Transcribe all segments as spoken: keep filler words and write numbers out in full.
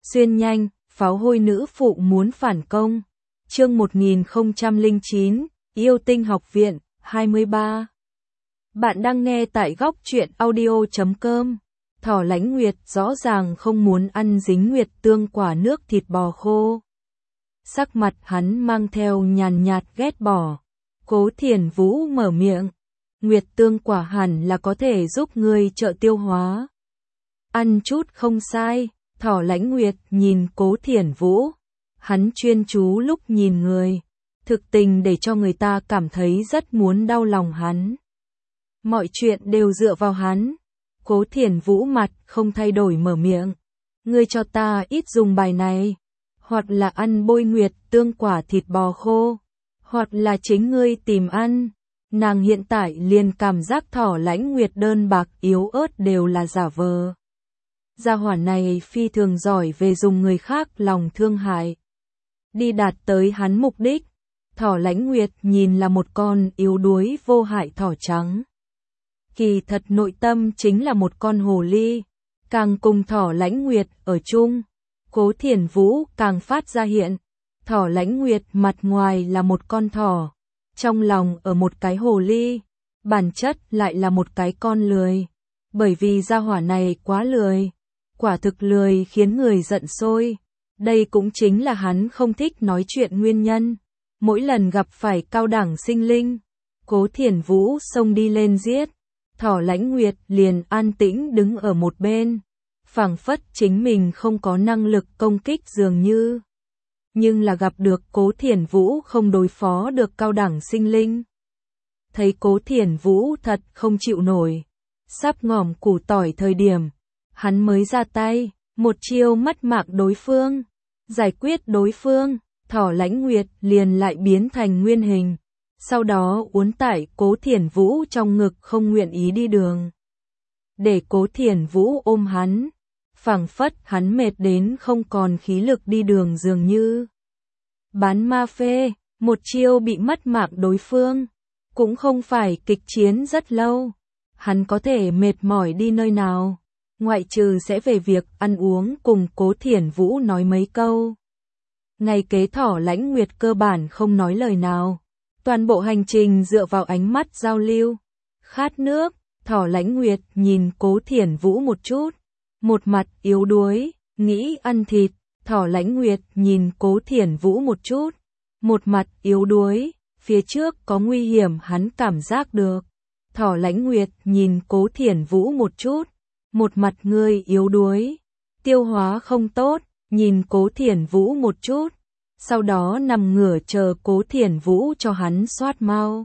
Xuyên nhanh, pháo hôi nữ phụ muốn phản công. Chương một nghìn không trăm lẻ chín, Yêu Tinh Học Viện, hai mươi ba. Bạn đang nghe tại góc truyện audio chấm com. Thỏ Lãnh Nguyệt rõ ràng không muốn ăn dính nguyệt tương quả nước thịt bò khô. Sắc mặt hắn mang theo nhàn nhạt ghét bỏ. Cố Thiền Vũ mở miệng. Nguyệt tương quả hẳn là có thể giúp ngươi trợ tiêu hóa. Ăn chút không sai. Thỏ Lãnh Nguyệt nhìn Cố Thiền Vũ. Hắn chuyên chú lúc nhìn người. Thực tình để cho người ta cảm thấy rất muốn đau lòng hắn. Mọi chuyện đều dựa vào hắn. Cố Thiền Vũ mặt không thay đổi mở miệng. Ngươi cho ta ít dùng bài này. Hoặc là ăn bôi nguyệt tương quả thịt bò khô. Hoặc là chính ngươi tìm ăn. Nàng hiện tại liền cảm giác Thỏ Lãnh Nguyệt đơn bạc yếu ớt đều là giả vờ. Gia hỏa này phi thường giỏi về dùng người khác lòng thương hại. Đi đạt tới hắn mục đích. Thỏ Lãnh Nguyệt nhìn là một con yếu đuối vô hại thỏ trắng. Kỳ thật nội tâm chính là một con hồ ly. Càng cùng Thỏ Lãnh Nguyệt ở chung, Cố Thiền Vũ càng phát ra hiện. Thỏ Lãnh Nguyệt mặt ngoài là một con thỏ, trong lòng ở một cái hồ ly, bản chất lại là một cái con lười. Bởi vì gia hỏa này quá lười, quả thực lười khiến người giận sôi. Đây cũng chính là hắn không thích nói chuyện nguyên nhân. Mỗi lần gặp phải cao đẳng sinh linh, Cố Thiền Vũ xông đi lên giết. Thỏ Lãnh Nguyệt liền an tĩnh đứng ở một bên, phảng phất chính mình không có năng lực công kích dường như. Nhưng là gặp được Cố Thiền Vũ không đối phó được cao đẳng sinh linh. Thấy Cố Thiền Vũ thật không chịu nổi, sắp ngỏm củ tỏi thời điểm, hắn mới ra tay, một chiêu mất mạng đối phương, giải quyết đối phương. Thỏ Lãnh Nguyệt liền lại biến thành nguyên hình, sau đó uốn tại Cố Thiền Vũ trong ngực không nguyện ý đi đường. Để Cố Thiền Vũ ôm hắn, phảng phất hắn mệt đến không còn khí lực đi đường dường như. Bán ma phê, một chiêu bị mất mạng đối phương, cũng không phải kịch chiến rất lâu. Hắn có thể mệt mỏi đi nơi nào, ngoại trừ sẽ về việc ăn uống cùng Cố Thiền Vũ nói mấy câu. Ngày kế Thỏ Lãnh Nguyệt cơ bản không nói lời nào. Toàn bộ hành trình dựa vào ánh mắt giao lưu. Khát nước, Thỏ Lãnh Nguyệt nhìn Cố Thiền Vũ một chút. Một mặt yếu đuối, nghĩ ăn thịt. Thỏ Lãnh Nguyệt nhìn Cố Thiền Vũ một chút. Một mặt yếu đuối, phía trước có nguy hiểm hắn cảm giác được. Thỏ Lãnh Nguyệt nhìn Cố Thiền Vũ một chút. Một mặt ngươi yếu đuối, tiêu hóa không tốt. Nhìn Cố Thiền Vũ một chút, sau đó nằm ngửa chờ Cố Thiền Vũ cho hắn soát mau.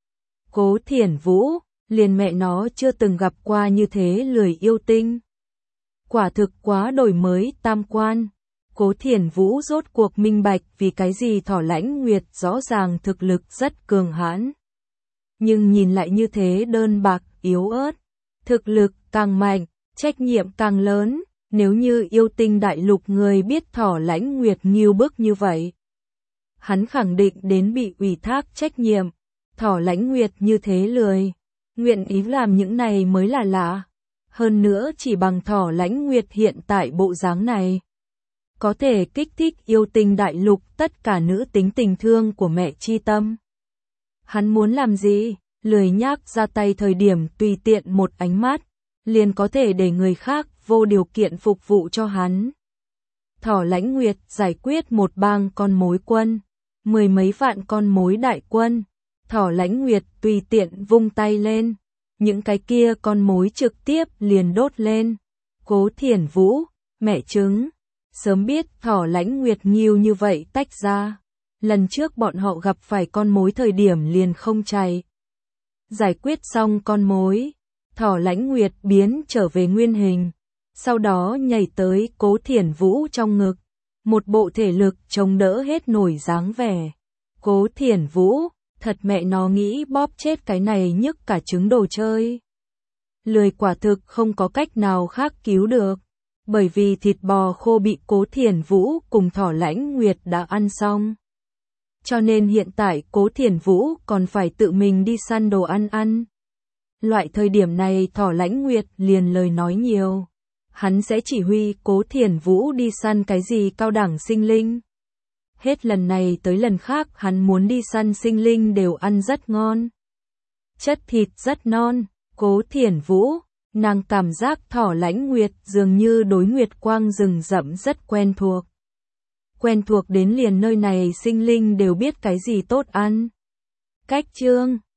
Cố Thiền Vũ, liền mẹ nó chưa từng gặp qua như thế lười yêu tinh. Quả thực quá đổi mới tam quan. Cố Thiền Vũ rốt cuộc minh bạch vì cái gì Thỏ Lãnh Nguyệt rõ ràng thực lực rất cường hãn. Nhưng nhìn lại như thế đơn bạc, yếu ớt. Thực lực càng mạnh, trách nhiệm càng lớn. Nếu như yêu tinh đại lục người biết Thỏ Lãnh Nguyệt nghiêu bức như vậy, hắn khẳng định đến bị ủy thác trách nhiệm. Thỏ Lãnh Nguyệt như thế lười, nguyện ý làm những này mới là lạ. Hơn nữa chỉ bằng Thỏ Lãnh Nguyệt hiện tại bộ dáng này, có thể kích thích yêu tinh đại lục tất cả nữ tính tình thương của mẹ chi tâm. Hắn muốn làm gì? Lười nhác ra tay thời điểm tùy tiện một ánh mắt, liền có thể để người khác vô điều kiện phục vụ cho hắn. Thỏ Lãnh Nguyệt giải quyết một bang con mối quân, mười mấy vạn con mối đại quân. Thỏ Lãnh Nguyệt tùy tiện vung tay lên, những cái kia con mối trực tiếp liền đốt lên. Cố Thiền Vũ, mẹ trứng, sớm biết Thỏ Lãnh Nguyệt nghiêu như vậy tách ra. Lần trước bọn họ gặp phải con mối thời điểm liền không chạy. Giải quyết xong con mối, Thỏ Lãnh Nguyệt biến trở về nguyên hình, sau đó nhảy tới Cố Thiền Vũ trong ngực, một bộ thể lực chống đỡ hết nổi dáng vẻ. Cố Thiền Vũ, thật mẹ nó nghĩ bóp chết cái này nhức cả trứng đồ chơi. Lười quả thực không có cách nào khác cứu được, bởi vì thịt bò khô bị Cố Thiền Vũ cùng Thỏ Lãnh Nguyệt đã ăn xong. Cho nên hiện tại Cố Thiền Vũ còn phải tự mình đi săn đồ ăn ăn. Loại thời điểm này Thỏ Lãnh Nguyệt liền lời nói nhiều. hắn sẽ chỉ huy Cố Thiển Vũ đi săn cái gì cao đẳng sinh linh. Hết lần này tới lần khác hắn muốn đi săn sinh linh đều ăn rất ngon. Chất thịt rất non, Cố Thiển Vũ, nàng cảm giác Thỏ Lãnh Nguyệt dường như đối Nguyệt Quang rừng rậm rất quen thuộc. Quen thuộc đến liền nơi này sinh linh đều biết cái gì tốt ăn. Cách chương